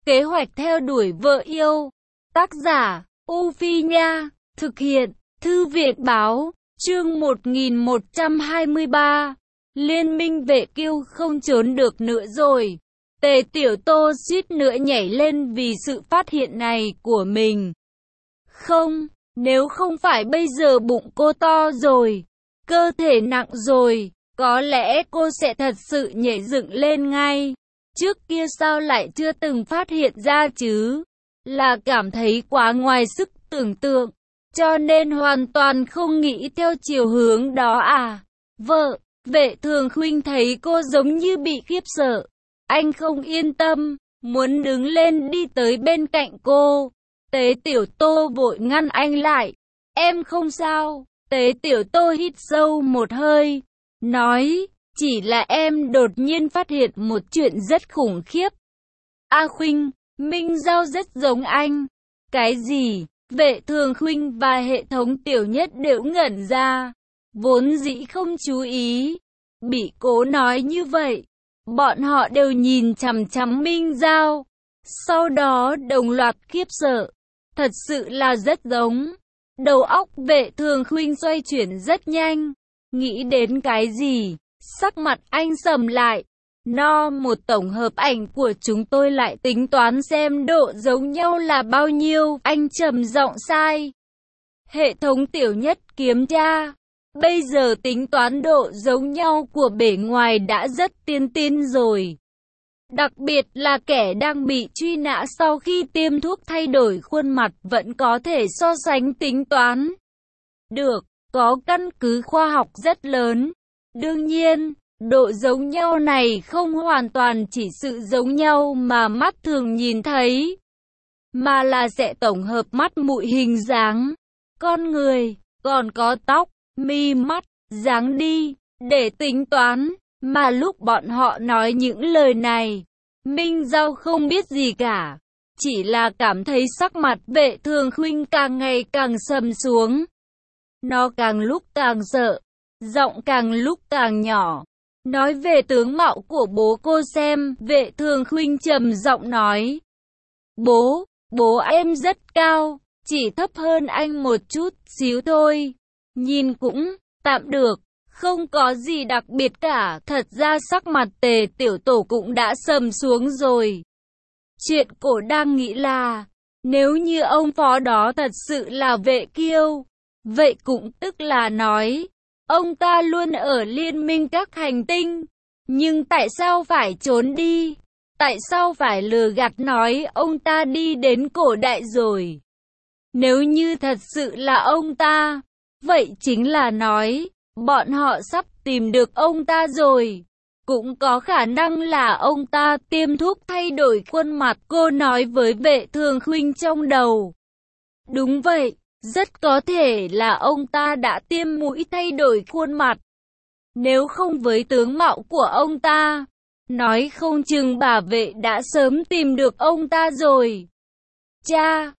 Kế hoạch theo đuổi vợ yêu. Tác giả, U Phi Nha. Thực hiện, Thư viện Báo. Chương 1123. Liên minh vệ kiêu không trốn được nữa rồi. Tề Tiểu Tô suýt nữa nhảy lên vì sự phát hiện này của mình. Không, nếu không phải bây giờ bụng cô to rồi, cơ thể nặng rồi, có lẽ cô sẽ thật sự nhảy dựng lên ngay. Trước kia sao lại chưa từng phát hiện ra chứ? Là cảm thấy quá ngoài sức tưởng tượng, cho nên hoàn toàn không nghĩ theo chiều hướng đó à? Vợ, Vệ Thường Khuynh thấy cô giống như bị khiếp sợ. Anh không yên tâm, muốn đứng lên đi tới bên cạnh cô. Tế Tiểu Tô vội ngăn anh lại. Em không sao. Tế Tiểu Tô hít sâu một hơi, nói, chỉ là em đột nhiên phát hiện một chuyện rất khủng khiếp. A Khuynh, Minh Giao rất giống anh. Cái gì? Vệ Thường Khuynh và Hệ Thống Tiểu Nhất đều ngẩn ra. Vốn dĩ không chú ý. Bị cố nói như vậy, bọn họ đều nhìn chằm chằm Minh Giao. Sau đó đồng loạt khiếp sợ. Thật sự là rất giống. Đầu óc Vệ Thường Khuynh xoay chuyển rất nhanh. Nghĩ đến cái gì? Sắc mặt anh sầm lại. Một tổng hợp ảnh của chúng tôi lại tính toán xem độ giống nhau là bao nhiêu. Anh trầm giọng sai. Hệ Thống Tiểu Nhất kiểm tra. Bây giờ tính toán độ giống nhau của bề ngoài đã rất tiên tiến rồi. Đặc biệt là kẻ đang bị truy nã sau khi tiêm thuốc thay đổi khuôn mặt vẫn có thể so sánh tính toán được, có căn cứ khoa học rất lớn. Đương nhiên, độ giống nhau này không hoàn toàn chỉ sự giống nhau mà mắt thường nhìn thấy, mà là sẽ tổng hợp mắt mũi hình dáng, con người, còn có tóc, mi mắt, dáng đi, để tính toán. Mà lúc bọn họ nói những lời này, Minh Giao không biết gì cả, chỉ là cảm thấy sắc mặt Vệ Thường Khuynh càng ngày càng sầm xuống. Nó càng lúc càng sợ, giọng càng lúc càng nhỏ. Nói về tướng mạo của bố cô xem, Vệ Thường Khuynh trầm giọng nói. Bố em rất cao, chỉ thấp hơn anh một chút xíu thôi. Nhìn cũng tạm được, không có gì đặc biệt cả. Thật ra sắc mặt Tề Tiểu Tổ cũng đã sầm xuống rồi. Chuyện cổ đang nghĩ là, nếu như ông phó đó thật sự là Vệ Kiêu, vậy cũng tức là nói, ông ta luôn ở liên minh các hành tinh. Nhưng tại sao phải trốn đi? Tại sao phải lừa gạt nói ông ta đi đến cổ đại rồi? Nếu như thật sự là ông ta, vậy chính là nói, bọn họ sắp tìm được ông ta rồi. Cũng có khả năng là ông ta tiêm thuốc thay đổi khuôn mặt, cô nói với Vệ Thường Khuynh trong đầu. Đúng vậy, rất có thể là ông ta đã tiêm mũi thay đổi khuôn mặt. Nếu không với tướng mạo của ông ta, nói không chừng bà Vệ đã sớm tìm được ông ta rồi. Cha,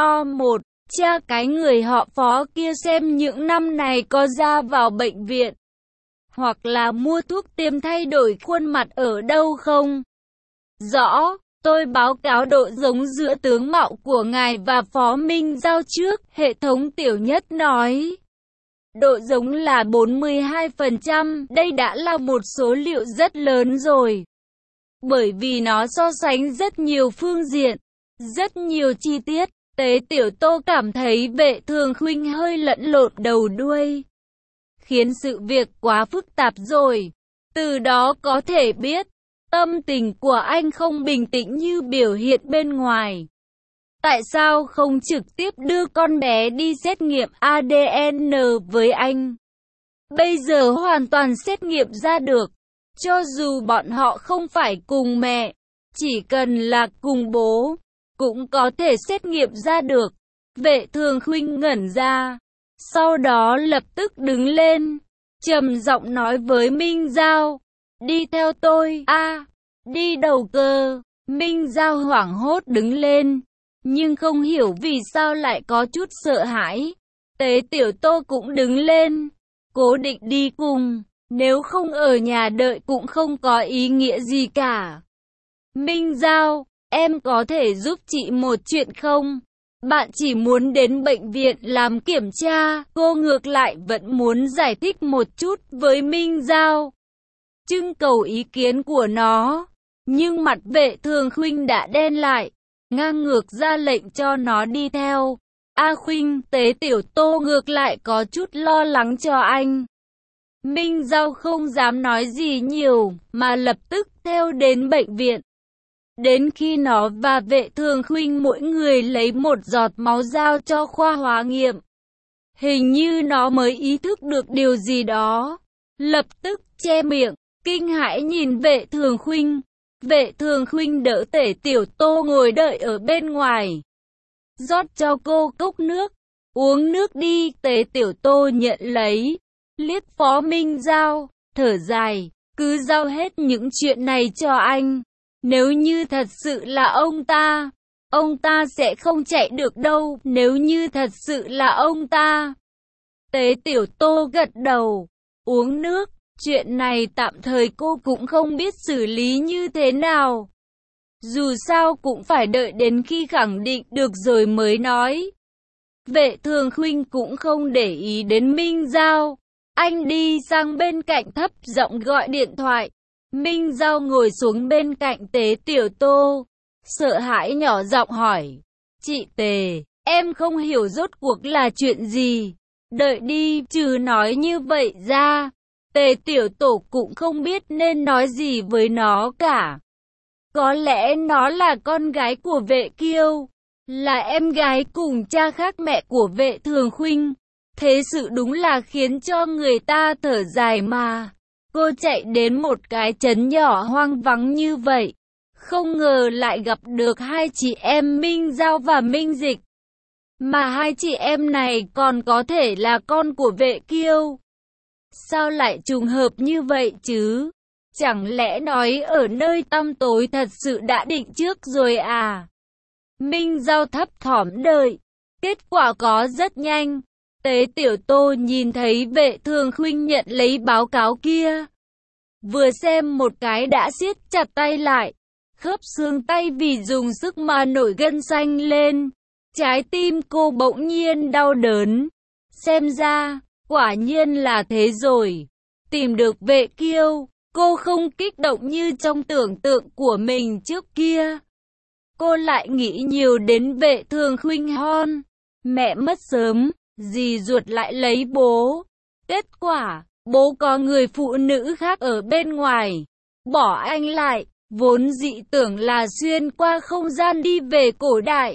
cha cái người họ Phó kia xem những năm này có ra vào bệnh viện, hoặc là mua thuốc tiêm thay đổi khuôn mặt ở đâu không? Rõ, tôi báo cáo độ giống giữa tướng mạo của ngài và Phó Minh Giao trước, Hệ Thống Tiểu Nhất nói. Độ giống là 42%, đây đã là một số liệu rất lớn rồi. Bởi vì nó so sánh rất nhiều phương diện, rất nhiều chi tiết. Tế Tiểu Tô cảm thấy Vệ Thường Khuynh hơi lẫn lộn đầu đuôi, khiến sự việc quá phức tạp rồi. Từ đó có thể biết, tâm tình của anh không bình tĩnh như biểu hiện bên ngoài. Tại sao không trực tiếp đưa con bé đi xét nghiệm ADN với anh? Bây giờ hoàn toàn xét nghiệm ra được. Cho dù bọn họ không phải cùng mẹ, chỉ cần là cùng bố, cũng có thể xét nghiệm ra được. Vệ Thường Khuynh ngẩn ra, sau đó lập tức đứng lên, trầm giọng nói với Minh Giao, đi theo tôi. Đi đầu cơ. Minh Giao hoảng hốt đứng lên, nhưng không hiểu vì sao lại có chút sợ hãi. Tế Tiểu Tô cũng đứng lên, cố định đi cùng, nếu không ở nhà đợi cũng không có ý nghĩa gì cả. Minh Giao, em có thể giúp chị một chuyện không? Bạn chỉ muốn đến bệnh viện làm kiểm tra, cô ngược lại vẫn muốn giải thích một chút với Minh Giao, trưng cầu ý kiến của nó. Nhưng mặt Vệ Thường Khuynh đã đen lại, ngang ngược ra lệnh cho nó đi theo. A Khuynh, Tế Tiểu Tô ngược lại có chút lo lắng cho anh. Minh Giao không dám nói gì nhiều, mà lập tức theo đến bệnh viện. Đến khi nó và Vệ Thường Khuynh mỗi người lấy một giọt máu giao cho khoa hóa nghiệm, hình như nó mới ý thức được điều gì đó, lập tức che miệng, kinh hãi nhìn Vệ Thường Khuynh. Vệ Thường Khuynh đỡ Tế Tiểu Tô ngồi đợi ở bên ngoài, rót cho cô cốc nước. Uống nước đi. Tế Tiểu Tô nhận lấy, liếc Phó Minh Giao, thở dài, cứ giao hết những chuyện này cho anh. Nếu như thật sự là ông ta sẽ không chạy được đâu. Nếu như thật sự là ông ta. Tế Tiểu Tô gật đầu, uống nước. Chuyện này tạm thời cô cũng không biết xử lý như thế nào. Dù sao cũng phải đợi đến khi khẳng định được rồi mới nói. Vệ Thường Khuynh cũng không để ý đến Minh Giao. Anh đi sang bên cạnh thấp giọng gọi điện thoại. Minh Giao ngồi xuống bên cạnh Tế Tiểu Tô, sợ hãi nhỏ giọng hỏi. Chị Tề, em không hiểu rốt cuộc là chuyện gì. Đợi đi, trừ nói như vậy ra, Tế Tiểu Tô cũng không biết nên nói gì với nó cả. Có lẽ nó là con gái của Vệ Kiêu, là em gái cùng cha khác mẹ của Vệ Thường Khuynh. Thế sự đúng là khiến cho người ta thở dài mà. Cô chạy đến một cái trấn nhỏ hoang vắng như vậy, không ngờ lại gặp được hai chị em Minh Giao và Minh Dịch. Mà hai chị em này còn có thể là con của Vệ Kiêu. Sao lại trùng hợp như vậy chứ? Chẳng lẽ nói ở nơi tăm tối thật sự đã định trước rồi à? Minh Giao thấp thỏm đợi. Kết quả có rất nhanh. Tế Tiểu Tô nhìn thấy Vệ Thường Khuynh nhận lấy báo cáo kia, vừa xem một cái đã siết chặt tay lại, khớp xương tay vì dùng sức mà nổi gân xanh lên. Trái tim cô bỗng nhiên đau đớn. Xem ra, quả nhiên là thế rồi. Tìm được Vệ Kiêu, cô không kích động như trong tưởng tượng của mình trước kia. Cô lại nghĩ nhiều đến Vệ Thường Khuynh hon. Mẹ mất sớm, dì ruột lại lấy bố. Kết quả, bố có người phụ nữ khác ở bên ngoài, bỏ anh lại. Vốn dị tưởng là xuyên qua không gian đi về cổ đại,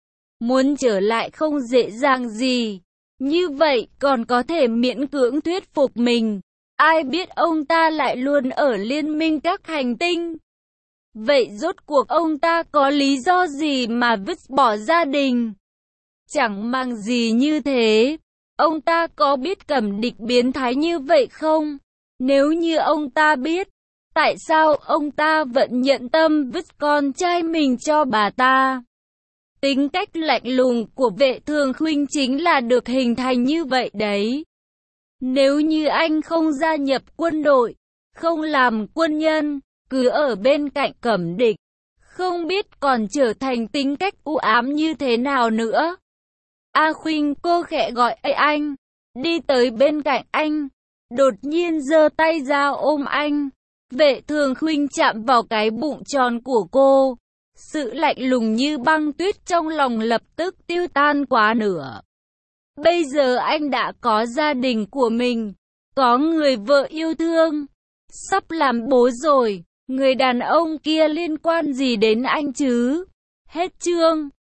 muốn trở lại không dễ dàng gì. Như vậy còn có thể miễn cưỡng thuyết phục mình. Ai biết ông ta lại luôn ở liên minh các hành tinh. Vậy rốt cuộc ông ta có lý do gì mà vứt bỏ gia đình? Chẳng mang gì như thế. Ông ta có biết Cẩm Địch biến thái như vậy không? Nếu như ông ta biết, tại sao ông ta vẫn nhận tâm vứt con trai mình cho bà ta? Tính cách lạnh lùng của Vệ Thường Khuynh chính là được hình thành như vậy đấy. Nếu như anh không gia nhập quân đội, không làm quân nhân, cứ ở bên cạnh Cẩm Địch, không biết còn trở thành tính cách u ám như thế nào nữa. A Khuynh, cô khẽ gọi anh, đi tới bên cạnh anh, đột nhiên giơ tay ra ôm anh. Vệ Thường Khuynh chạm vào cái bụng tròn của cô. Sự lạnh lùng như băng tuyết trong lòng lập tức tiêu tan quá nửa. Bây giờ anh đã có gia đình của mình, có người vợ yêu thương, sắp làm bố rồi. Người đàn ông kia liên quan gì đến anh chứ? Hết chương.